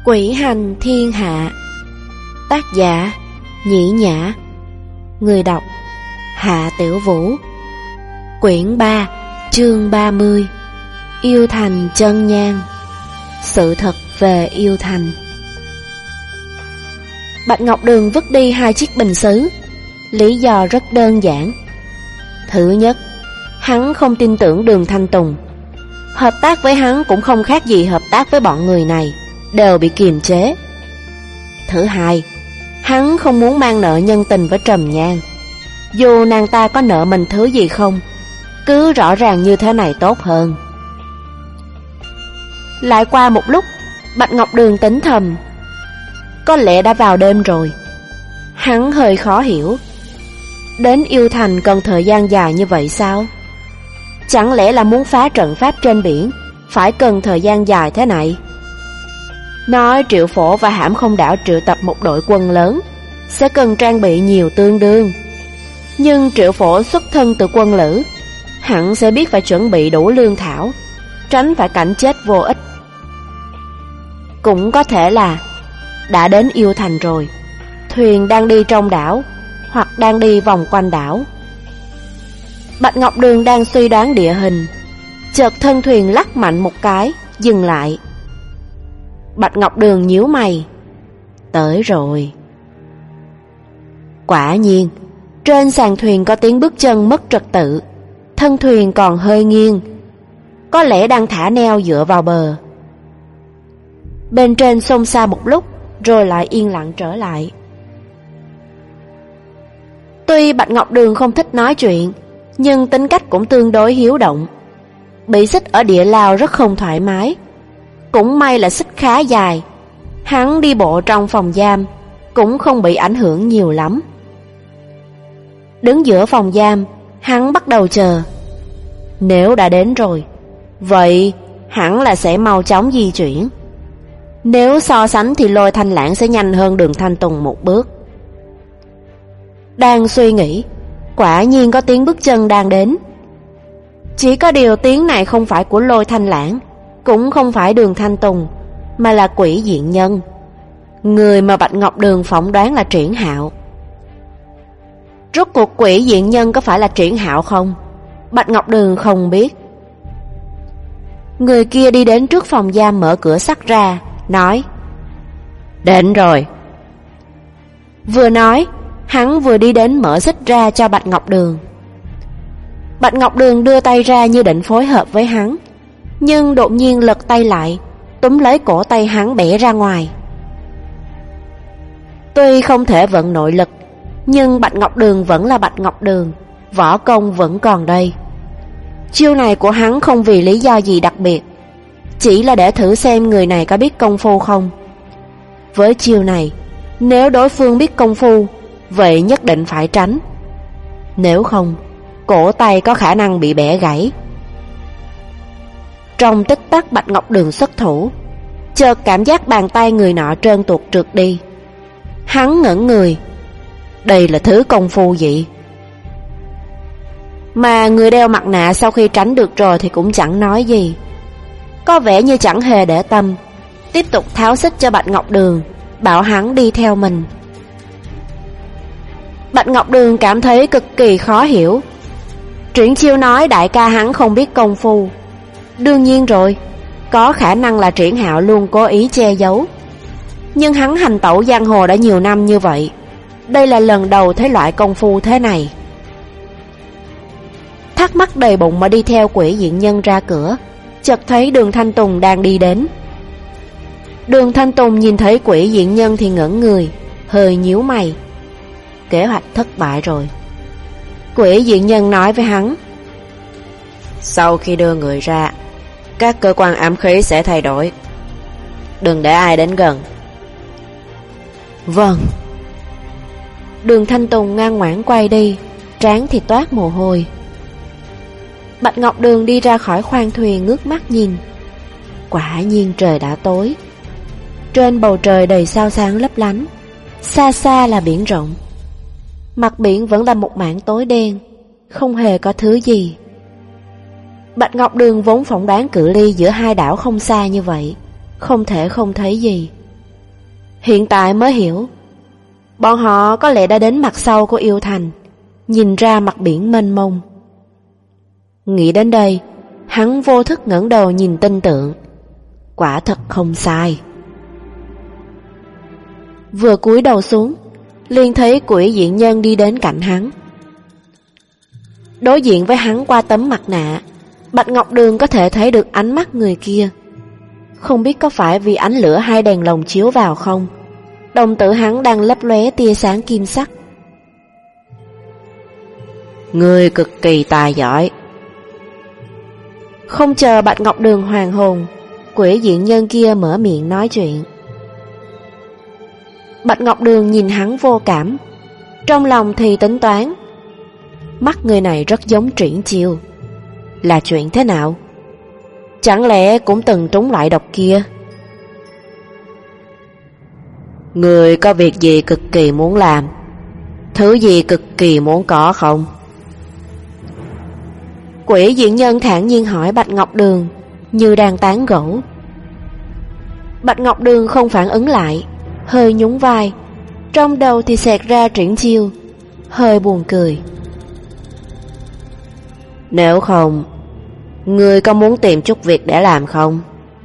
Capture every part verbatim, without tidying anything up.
Quỷ hành thiên hạ. Tác giả Nhĩ Nhã. Người đọc Hạ Tiểu Vũ. Quyển ba, chương ba mươi. Yêu thành chân nhang. Sự thật về yêu thành. Bạch Ngọc Đường vứt đi hai chiếc bình sứ. Lý do rất đơn giản. Thứ nhất, hắn không tin tưởng Đường Thanh Tùng. Hợp tác với hắn cũng không khác gì hợp tác với bọn người này, đều bị kiềm chế. Thứ hai, hắn không muốn mang nợ nhân tình với Trầm Nhan. Dù nàng ta có nợ mình thứ gì không, cứ rõ ràng như thế này tốt hơn. Lại qua một lúc, Bạch Ngọc Đường tính thầm, có lẽ đã vào đêm rồi. Hắn hơi khó hiểu, đến yêu thành cần thời gian dài như vậy sao? Chẳng lẽ là muốn phá trận pháp trên biển phải cần thời gian dài thế này? Nói Triệu Phổ và Hãm Không Đảo triệu tập một đội quân lớn sẽ cần trang bị nhiều tương đương. Nhưng Triệu Phổ xuất thân từ quân lữ, hẳn sẽ biết phải chuẩn bị đủ lương thảo, tránh phải cảnh chết vô ích. Cũng có thể là đã đến yêu thành rồi, thuyền đang đi trong đảo hoặc đang đi vòng quanh đảo. Bạch Ngọc Đường đang suy đoán địa hình, chợt thân thuyền lắc mạnh một cái, dừng lại. Bạch Ngọc Đường nhíu mày, tới rồi. Quả nhiên, trên sàn thuyền có tiếng bước chân mất trật tự, thân thuyền còn hơi nghiêng, có lẽ đang thả neo dựa vào bờ. Bên trên xôn xao một lúc, rồi lại yên lặng trở lại. Tuy Bạch Ngọc Đường không thích nói chuyện, nhưng tính cách cũng tương đối hiếu động. Bị xích ở địa lao rất không thoải mái. Cũng may là xích khá dài, hắn đi bộ trong phòng giam cũng không bị ảnh hưởng nhiều lắm. Đứng giữa phòng giam, hắn bắt đầu chờ. Nếu đã đến rồi, vậy hẳn là sẽ mau chóng di chuyển. Nếu so sánh thì Lôi Thanh Lãng sẽ nhanh hơn Đường Thanh Tùng một bước. Đang suy nghĩ, quả nhiên có tiếng bước chân đang đến. Chỉ có điều tiếng này không phải của Lôi Thanh Lãng, cũng không phải Đường Thanh Tùng, mà là Quỷ Diện Nhân, người mà Bạch Ngọc Đường phỏng đoán là Triển Hạo. Rốt cuộc Quỷ Diện Nhân có phải là Triển Hạo không? Bạch Ngọc Đường không biết. Người kia đi đến trước phòng giam, mở cửa sắt ra, nói, đến rồi. Vừa nói, hắn vừa đi đến mở xích ra cho Bạch Ngọc Đường. Bạch Ngọc Đường đưa tay ra như định phối hợp với hắn, nhưng đột nhiên lật tay lại, túm lấy cổ tay hắn bẻ ra ngoài. Tuy không thể vận nội lực, nhưng Bạch Ngọc Đường vẫn là Bạch Ngọc Đường, võ công vẫn còn đây. Chiêu này của hắn không vì lý do gì đặc biệt, chỉ là để thử xem người này có biết công phu không. Với chiêu này, nếu đối phương biết công phu, vậy nhất định phải tránh. Nếu không, cổ tay có khả năng bị bẻ gãy. Trong tích tắc Bạch Ngọc Đường xuất thủ, chợt cảm giác bàn tay người nọ trơn tuột trượt đi. Hắn ngẩn người, đây là thứ công phu gì? Mà người đeo mặt nạ sau khi tránh được rồi thì cũng chẳng nói gì, có vẻ như chẳng hề để tâm, tiếp tục tháo xích cho Bạch Ngọc Đường, bảo hắn đi theo mình. Bạch Ngọc Đường cảm thấy cực kỳ khó hiểu. Triển Chiêu nói đại ca hắn không biết công phu. Đương nhiên rồi, có khả năng là Triển Hạo luôn cố ý che giấu. Nhưng hắn hành tẩu giang hồ đã nhiều năm như vậy, đây là lần đầu thấy loại công phu thế này. Thắc mắc đầy bụng mà đi theo Quỷ Diện Nhân ra cửa, chợt thấy Đường Thanh Tùng đang đi đến. Đường Thanh Tùng nhìn thấy Quỷ Diện Nhân thì ngẩn người, hơi nhíu mày. Kế hoạch thất bại rồi. Quỷ Diện Nhân nói với hắn, sau khi đưa người ra, các cơ quan ám khí sẽ thay đổi, đừng để ai đến gần. Vâng. Đường Thanh Tùng ngoan ngoãn quay đi, trán thì toát mồ hôi. Bạch Ngọc Đường đi ra khỏi khoang thuyền, ngước mắt nhìn. Quả nhiên trời đã tối. Trên bầu trời đầy sao sáng lấp lánh, xa xa là biển rộng. Mặt biển vẫn là một mảng tối đen, không hề có thứ gì. Bạch Ngọc Đường vốn phỏng đoán cự ly giữa hai đảo không xa như vậy, không thể không thấy gì. Hiện tại mới hiểu, bọn họ có lẽ đã đến mặt sau của yêu thành, nhìn ra mặt biển mênh mông. Nghĩ đến đây, hắn vô thức ngẩng đầu nhìn tinh tượng. Quả thật không sai. Vừa cúi đầu xuống, liền thấy Quỷ Diện Nhân đi đến cạnh hắn. Đối diện với hắn qua tấm mặt nạ, Bạch Ngọc Đường có thể thấy được ánh mắt người kia. Không biết có phải vì ánh lửa hai đèn lồng chiếu vào không, đồng tử hắn đang lấp lóe tia sáng kim sắc. Người cực kỳ tài giỏi. Không chờ Bạch Ngọc Đường hoàn hồn, Quỷ Diện Nhân kia mở miệng nói chuyện. Bạch Ngọc Đường nhìn hắn vô cảm, trong lòng thì tính toán. Mắt người này rất giống Triển Chiêu. Là chuyện thế nào? Chẳng lẽ cũng từng trúng loại độc kia? Người có việc gì cực kỳ muốn làm? Thứ gì cực kỳ muốn có không? Quỷ Diện Nhân thản nhiên hỏi Bạch Ngọc Đường, như đang tán gẫu. Bạch Ngọc Đường không phản ứng lại, hơi nhún vai, trong đầu thì xẹt ra Triển Chiêu, hơi buồn cười. Nếu không, ngươi có muốn tìm chút việc để làm không?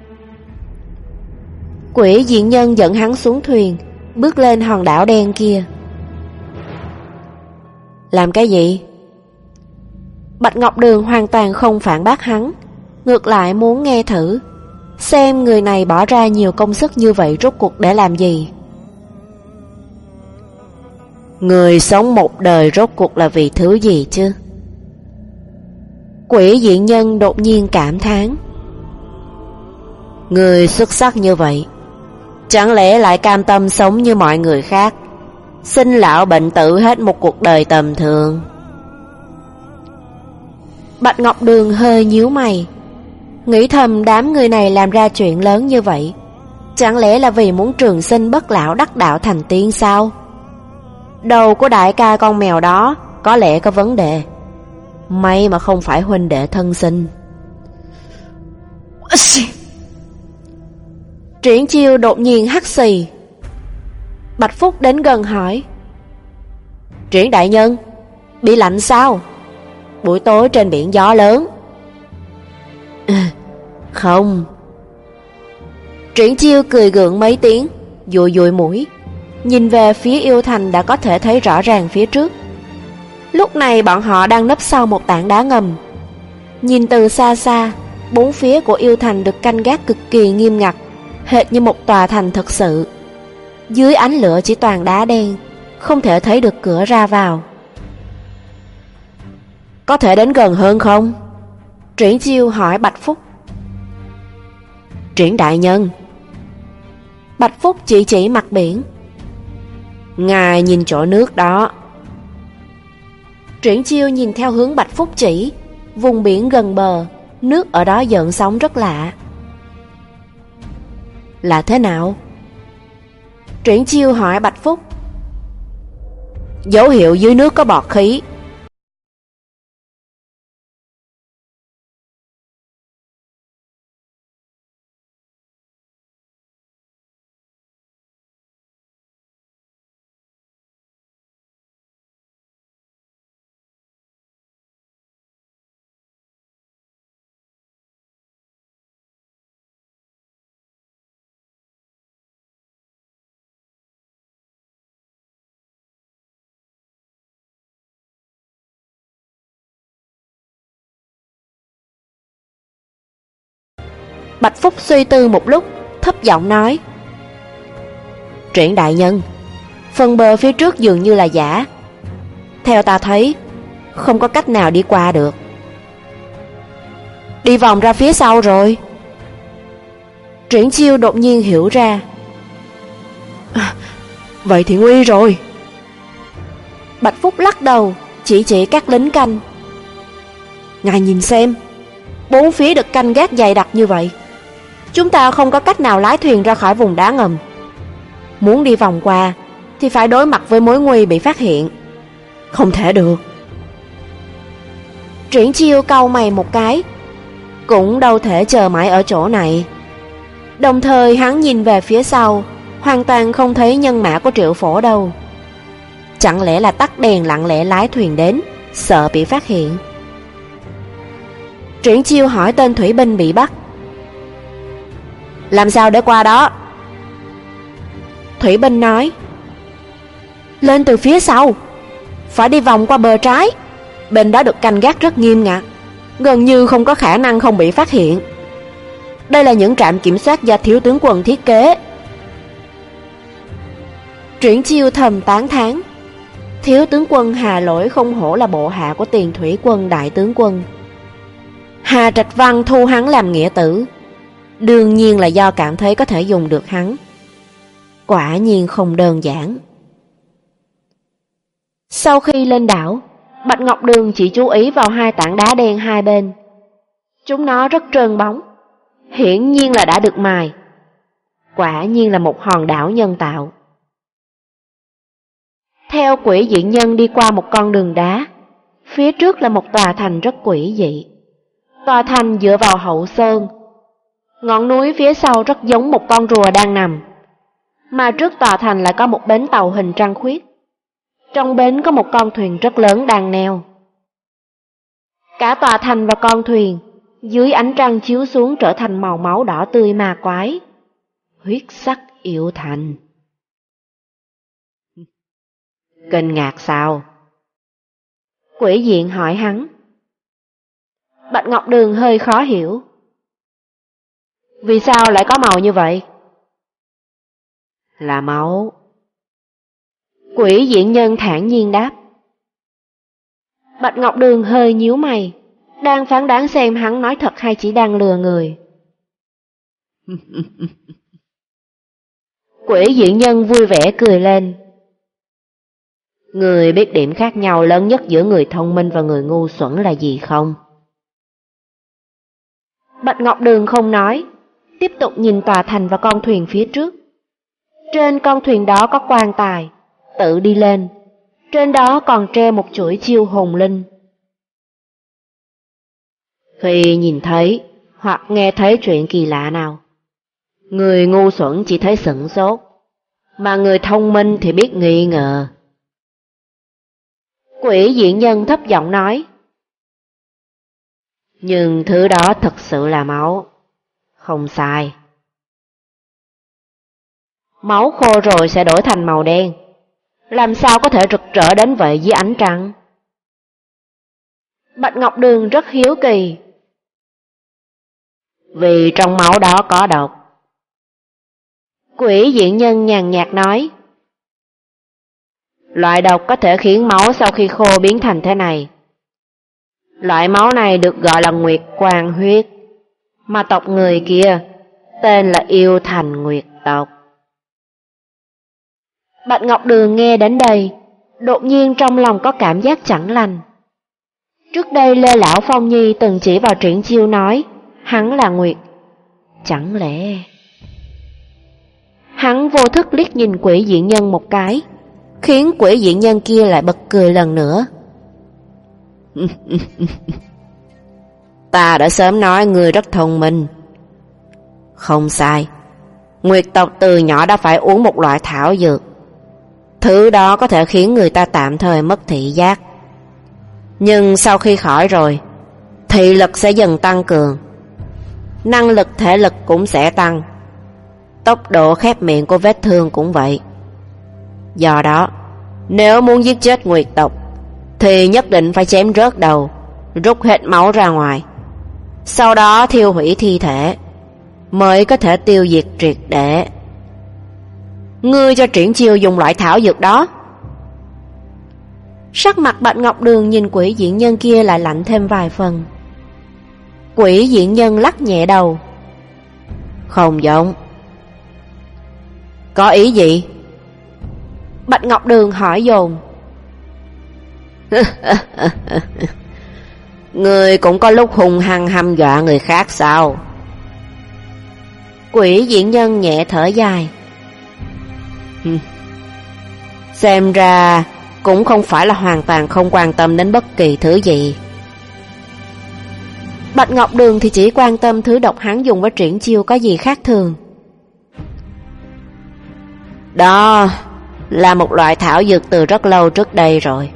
Quỷ Diện Nhân dẫn hắn xuống thuyền, bước lên hòn đảo đen kia. Làm cái gì? Bạch Ngọc Đường hoàn toàn không phản bác hắn, ngược lại muốn nghe thử, xem người này bỏ ra nhiều công sức như vậy rốt cuộc để làm gì. Người sống một đời rốt cuộc là vì thứ gì chứ? Quỷ Diện Nhân đột nhiên cảm thán. Người xuất sắc như vậy, chẳng lẽ lại cam tâm sống như mọi người khác, sinh lão bệnh tử hết một cuộc đời tầm thường? Bạch Ngọc Đường hơi nhíu mày, nghĩ thầm đám người này làm ra chuyện lớn như vậy, chẳng lẽ là vì muốn trường sinh bất lão đắc đạo thành tiên sao? Đầu của đại ca con mèo đó có lẽ có vấn đề. May mà không phải huynh đệ thân sinh. Triển Chiêu đột nhiên hắt xì. Bạch Phúc đến gần hỏi, Triển đại nhân, bị lạnh sao? Buổi tối trên biển gió lớn. À, không. Triển Chiêu cười gượng mấy tiếng, dụi dụi mũi, nhìn về phía yêu thành đã có thể thấy rõ ràng phía trước. Lúc này bọn họ đang nấp sau một tảng đá ngầm. Nhìn từ xa xa, bốn phía của yêu thành được canh gác cực kỳ nghiêm ngặt, hệt như một tòa thành thực sự. Dưới ánh lửa chỉ toàn đá đen, không thể thấy được cửa ra vào. Có thể đến gần hơn không? Triển Chiêu hỏi Bạch Phúc. Triển đại nhân. Bạch Phúc chỉ chỉ mặt biển. Ngài nhìn chỗ nước đó. Triển Chiêu nhìn theo hướng Bạch Phúc chỉ, vùng biển gần bờ, nước ở đó gợn sóng rất lạ. Là thế nào? Triển Chiêu hỏi Bạch Phúc. Dấu hiệu dưới nước có bọt khí. Bạch Phúc suy tư một lúc, thấp giọng nói. Triển đại nhân, phần bờ phía trước dường như là giả. Theo ta thấy, không có cách nào đi qua được. Đi vòng ra phía sau rồi. Triển Chiêu đột nhiên hiểu ra. À, vậy thì nguy rồi. Bạch Phúc lắc đầu, chỉ chỉ các lính canh. Ngài nhìn xem, bốn phía được canh gác dày đặc như vậy, chúng ta không có cách nào lái thuyền ra khỏi vùng đá ngầm. Muốn đi vòng qua thì phải đối mặt với mối nguy bị phát hiện. Không thể được. Triển Chiêu cau mày một cái, cũng đâu thể chờ mãi ở chỗ này. Đồng thời hắn nhìn về phía sau, hoàn toàn không thấy nhân mã của Triệu Phổ đâu. Chẳng lẽ là tắt đèn lặng lẽ lái thuyền đến, sợ bị phát hiện? Triển Chiêu hỏi tên thủy binh bị bắt: làm sao để qua đó? Thủy binh nói: lên từ phía sau, phải đi vòng qua bờ trái. Bên đó được canh gác rất nghiêm ngặt, gần như không có khả năng không bị phát hiện. Đây là những trạm kiểm soát do thiếu tướng quân thiết kế. Triển Chiêu thầm tán thán. Thiếu tướng quân Hà Lỗi không hổ là bộ hạ của Tiền Thủy quân đại tướng quân. Hà Trạch Văn thu hắn làm nghĩa tử, đương nhiên là do cảm thấy có thể dùng được hắn. Quả nhiên không đơn giản. Sau khi lên đảo, Bạch Ngọc Đường chỉ chú ý vào hai tảng đá đen hai bên. Chúng nó rất trơn bóng, hiển nhiên là đã được mài. Quả nhiên là một hòn đảo nhân tạo. Theo quỷ dị nhân đi qua một con đường đá, phía trước là một tòa thành rất quỷ dị. Tòa thành dựa vào hậu sơn. Ngọn núi phía sau rất giống một con rùa đang nằm, mà trước tòa thành lại có một bến tàu hình trăng khuyết. Trong bến có một con thuyền rất lớn đang neo. Cả tòa thành và con thuyền dưới ánh trăng chiếu xuống trở thành màu máu đỏ tươi ma quái. Huyết sắc yêu thành. Kinh ngạc sao? Quỷ diện hỏi hắn. Bạch Ngọc Đường hơi khó hiểu. Vì sao lại có màu như vậy? Là máu. Quỷ diện nhân thản nhiên đáp. Bạch Ngọc Đường hơi nhíu mày, đang phán đoán xem hắn nói thật hay chỉ đang lừa người. Quỷ diện nhân vui vẻ cười lên. Người biết điểm khác nhau lớn nhất giữa người thông minh và người ngu xuẩn là gì không? Bạch Ngọc Đường không nói, tiếp tục nhìn tòa thành và con thuyền phía trước. Trên con thuyền đó có quan tài, tự đi lên. Trên đó còn treo một chuỗi chiêu hồn linh. Khi nhìn thấy hoặc nghe thấy chuyện kỳ lạ nào, người ngu xuẩn chỉ thấy sửng sốt, mà người thông minh thì biết nghi ngờ. Quỷ diện nhân thấp giọng nói. Nhưng thứ đó thật sự là máu. Không sai. Máu khô rồi sẽ đổi thành màu đen. Làm sao có thể rực rỡ đến vậy dưới ánh trăng? Bạch Ngọc Đường rất hiếu kỳ. Vì trong máu đó có độc. Quỷ diện nhân nhàn nhạt nói. Loại độc có thể khiến máu sau khi khô biến thành thế này. Loại máu này được gọi là Nguyệt Quang huyết, mà tộc người kia tên là Yêu Thành Nguyệt tộc. Bạch Ngọc Đường nghe đến đây, đột nhiên trong lòng có cảm giác chẳng lành. Trước đây Lê Lão Phong Nhi từng chỉ vào Triển Chiêu nói hắn là Nguyệt. Chẳng lẽ... Hắn vô thức liếc nhìn quỷ diện nhân một cái, khiến quỷ diện nhân kia lại bật cười lần nữa. Ta đã sớm nói ngươi rất thông minh. Không sai. Nguyệt tộc từ nhỏ đã phải uống một loại thảo dược. Thứ đó có thể khiến người ta tạm thời mất thị giác, nhưng sau khi khỏi rồi, thị lực sẽ dần tăng cường, năng lực thể lực cũng sẽ tăng, tốc độ khép miệng của vết thương cũng vậy. Do đó, nếu muốn giết chết Nguyệt tộc thì nhất định phải chém rớt đầu, rút hết máu ra ngoài, sau đó thiêu hủy thi thể, mới có thể tiêu diệt triệt để. Ngươi cho Triển Chiêu dùng loại thảo dược đó. Sắc mặt Bạch Ngọc Đường nhìn quỷ diện nhân kia lại lạnh thêm vài phần. Quỷ diện nhân lắc nhẹ đầu. Không giống. Có ý gì? Bạch Ngọc Đường hỏi dồn. Ngươi cũng có lúc hung hăng hăm dọa người khác sao? Quỷ diện nhân nhẹ thở dài. Xem ra cũng không phải là hoàn toàn không quan tâm đến bất kỳ thứ gì. Bạch Ngọc Đường thì chỉ quan tâm thứ độc hắn dùng với Triển Chiêu có gì khác thường. Đó là một loại thảo dược từ rất lâu trước đây rồi.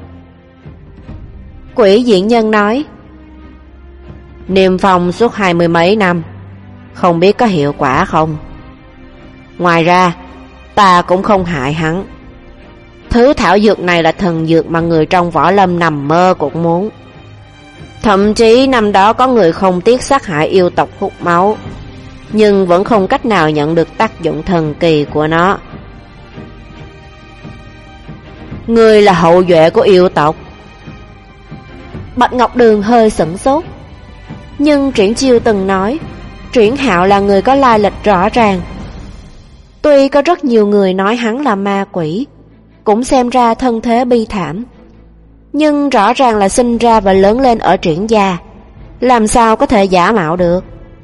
Quỷ diện nhân nói. Niêm phong suốt hai mươi mấy năm, không biết có hiệu quả không. Ngoài ra, ta cũng không hại hắn. Thứ thảo dược này là thần dược mà người trong võ lâm nằm mơ cũng muốn. Thậm chí năm đó có người không tiếc sát hại yêu tộc hút máu, nhưng vẫn không cách nào nhận được tác dụng thần kỳ của nó. Người là hậu duệ của yêu tộc. Bạch Ngọc Đường hơi sửng sốt. Nhưng Triển Chiêu từng nói Triển Hạo là người có lai lịch rõ ràng. Tuy có rất nhiều người nói hắn là ma quỷ, cũng xem ra thân thế bi thảm, nhưng rõ ràng là sinh ra và lớn lên ở Triển gia, làm sao có thể giả mạo được.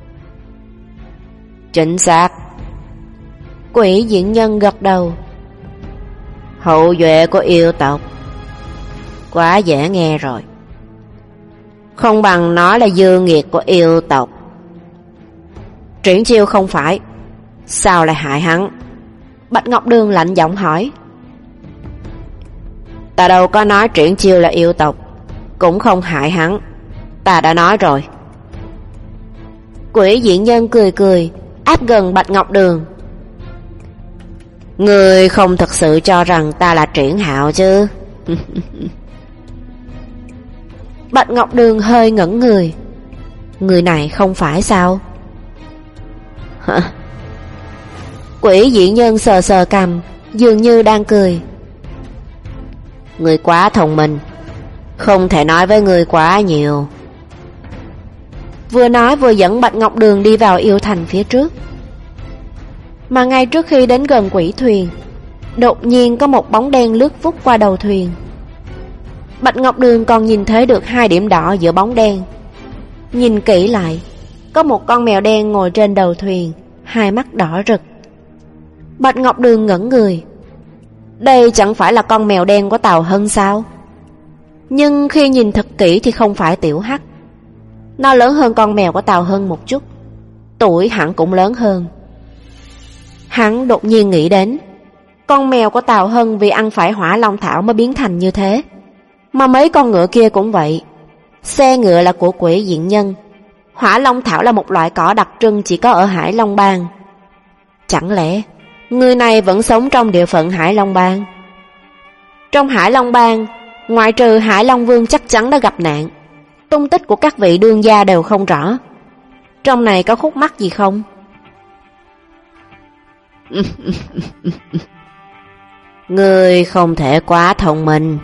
Chính xác. Quỷ diện nhân gật đầu. Hậu duệ của yêu tộc. Quá dễ nghe rồi. Không bằng nói là dư nghiệt của yêu tộc. Triển Chiêu không phải. Sao lại hại hắn? Bạch Ngọc Đường lạnh giọng hỏi. Ta đâu có nói Triển Chiêu là yêu tộc, cũng không hại hắn. Ta đã nói rồi. Quỷ diện nhân cười cười, áp gần Bạch Ngọc Đường. Người không thật sự cho rằng ta là Triển Hạo chứ? Bạch Ngọc Đường hơi ngẩn người. Người này không phải sao? Hả? Quỷ diện nhân sờ sờ cằm, dường như đang cười. Người quá thông minh, không thể nói với người quá nhiều. Vừa nói vừa dẫn Bạch Ngọc Đường đi vào yêu thành phía trước. Mà ngay trước khi đến gần quỷ thuyền, đột nhiên có một bóng đen lướt vút qua đầu thuyền. Bạch Ngọc Đường còn nhìn thấy được hai điểm đỏ giữa bóng đen. Nhìn kỹ lại, có một con mèo đen ngồi trên đầu thuyền, hai mắt đỏ rực. Bạch Ngọc Đường ngẩn người. Đây chẳng phải là con mèo đen của Tào Hân sao? Nhưng khi nhìn thật kỹ thì không phải Tiểu Hắc. Nó lớn hơn con mèo của Tào Hân một chút, tuổi hẳn cũng lớn hơn. Hắn đột nhiên nghĩ đến, con mèo của Tào Hân vì ăn phải hỏa long thảo mới biến thành như thế, mà mấy con ngựa kia cũng vậy. Xe ngựa là của quỷ diện nhân, hỏa long thảo là một loại cỏ đặc trưng chỉ có ở Hải Long Bang. Chẳng lẽ người này vẫn sống trong địa phận Hải Long Bang? Trong Hải Long Bang, ngoại trừ Hải Long Vương chắc chắn đã gặp nạn, tung tích của các vị đương gia đều không rõ. Trong này có khúc mắc gì không? Người không thể quá thông minh.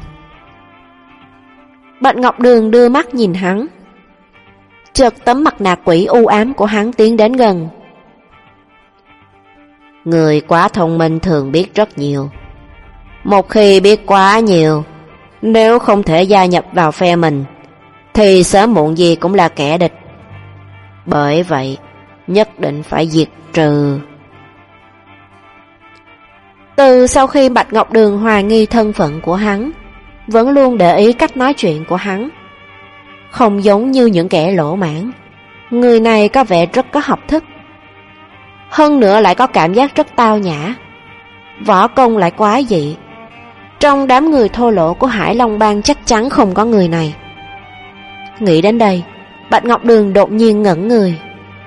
Bạch Ngọc Đường đưa mắt nhìn hắn. Chợt tấm mặt nạ quỷ u ám của hắn tiến đến gần. Người quá thông minh thường biết rất nhiều. Một khi biết quá nhiều, nếu không thể gia nhập vào phe mình, thì sớm muộn gì cũng là kẻ địch. Bởi vậy, nhất định phải diệt trừ. Từ sau khi Bạch Ngọc Đường hoài nghi thân phận của hắn, vẫn luôn để ý cách nói chuyện của hắn. Không giống như những kẻ lỗ mãn, người này có vẻ rất có học thức. Hơn nữa lại có cảm giác rất tao nhã, võ công lại quá dị. Trong đám người thô lỗ của Hải Long Bang chắc chắn không có người này. Nghĩ đến đây, Bạch Ngọc Đường đột nhiên ngẩn người.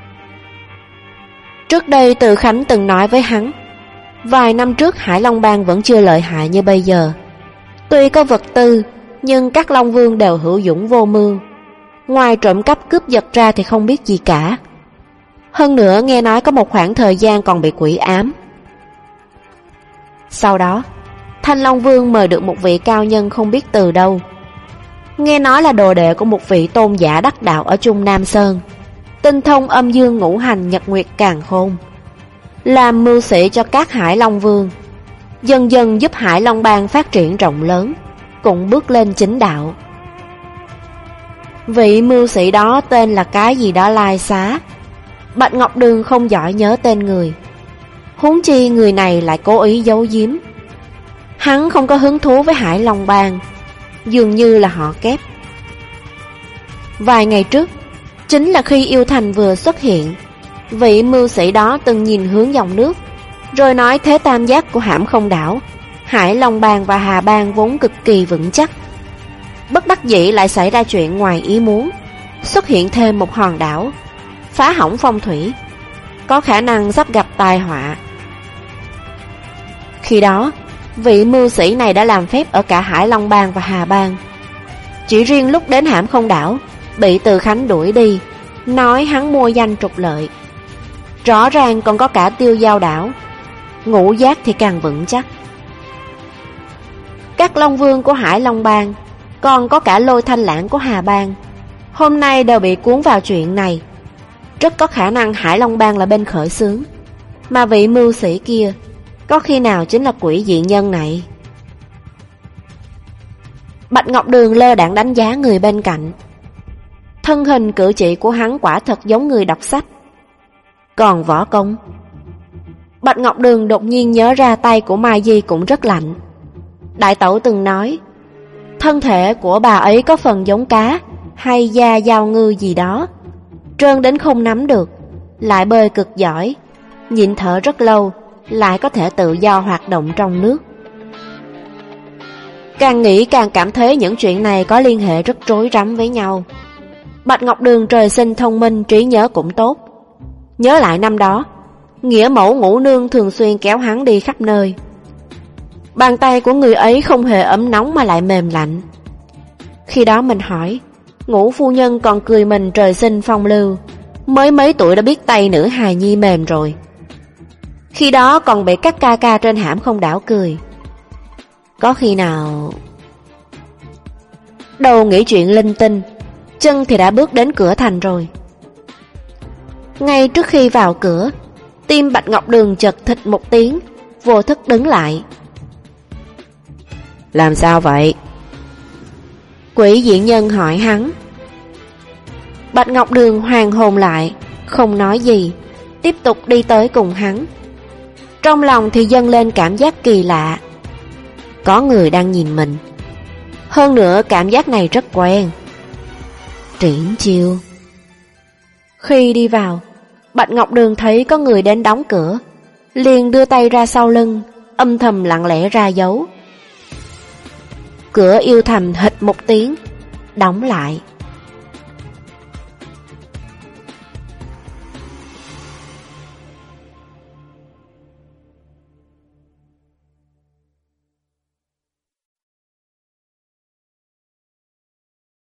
Trước đây Từ Khánh từng nói với hắn, vài năm trước Hải Long Bang vẫn chưa lợi hại như bây giờ. Tuy có vật tư, nhưng các Long Vương đều hữu dũng vô mưu, ngoài trộm cắp cướp giật ra thì không biết gì cả. Hơn nữa nghe nói có một khoảng thời gian còn bị quỷ ám. Sau đó, Thanh Long Vương mời được một vị cao nhân không biết từ đâu. Nghe nói là đồ đệ của một vị tôn giả đắc đạo ở Trung Nam Sơn, tinh thông âm dương ngũ hành nhật nguyệt càn khôn, làm mưu sĩ cho các Hải Long Vương, dần dần giúp Hải Long Bang phát triển rộng lớn, cũng bước lên chính đạo. Vị mưu sĩ đó tên là cái gì đó Lai Xá. Bạch Ngọc Đường không giỏi nhớ tên người, huống chi người này lại cố ý giấu giếm. Hắn không có hứng thú với Hải Long Bang, dường như là họ kép. Vài ngày trước, chính là khi yêu thành vừa xuất hiện, vị mưu sĩ đó từng nhìn hướng dòng nước, rồi nói thế tam giác của Hãm Không Đảo, Hải Long Bang và Hà Bang vốn cực kỳ vững chắc. Bất đắc dĩ lại xảy ra chuyện ngoài ý muốn, xuất hiện thêm một hòn đảo, phá hỏng phong thủy, có khả năng sắp gặp tai họa. Khi đó, vị mưu sĩ này đã làm phép ở cả Hải Long Bang và Hà Bang. Chỉ riêng lúc đến Hãm Không Đảo, bị Từ Khánh đuổi đi, nói hắn mua danh trục lợi. Rõ ràng còn có cả Tiêu Giao Đảo, ngũ giác thì càng vững chắc. Các Long Vương của Hải Long Bang, còn có cả Lôi Thanh Lãng của Hà Bang, hôm nay đều bị cuốn vào chuyện này. Rất có khả năng Hải Long Bang là bên khởi xướng, mà vị mưu sĩ kia có khi nào chính là quỷ diện nhân này. Bạch Ngọc Đường lơ đãng đánh giá người bên cạnh. Thân hình cử chỉ của hắn quả thật giống người đọc sách. Còn võ công, Bạch Ngọc Đường đột nhiên nhớ ra tay của Mai Di cũng rất lạnh. Đại tẩu từng nói thân thể của bà ấy có phần giống cá hay da dao ngư gì đó, trơn đến không nắm được, lại bơi cực giỏi, nhịn thở rất lâu, lại có thể tự do hoạt động trong nước. Càng nghĩ càng cảm thấy những chuyện này có liên hệ rất rối rắm với nhau. Bạch Ngọc Đường trời sinh thông minh, trí nhớ cũng tốt. Nhớ lại năm đó, nghĩa mẫu Ngũ Nương thường xuyên kéo hắn đi khắp nơi. Bàn tay của người ấy không hề ấm nóng mà lại mềm lạnh. Khi đó mình hỏi, Ngũ phu nhân còn cười mình trời sinh phong lưu, mới mấy tuổi đã biết tay nữ hài nhi mềm rồi. Khi đó còn bị các ca ca trên Hãm Không Đảo cười. Có khi nào... Đầu nghĩ chuyện linh tinh, chân thì đã bước đến cửa thành rồi. Ngay trước khi vào cửa, tim Bạch Ngọc Đường chợt thịch một tiếng, vô thức đứng lại. Làm sao vậy? Quỷ diện nhân hỏi hắn. Bạch Ngọc Đường hoàn hồn lại, không nói gì, tiếp tục đi tới cùng hắn. Trong lòng thì dâng lên cảm giác kỳ lạ. Có người đang nhìn mình. Hơn nữa cảm giác này rất quen. Triển Chiêu. Khi đi vào, Bạch Ngọc Đường thấy có người đến đóng cửa, liền đưa tay ra sau lưng, âm thầm lặng lẽ ra dấu. Cửa yêu thành hịch một tiếng, đóng lại.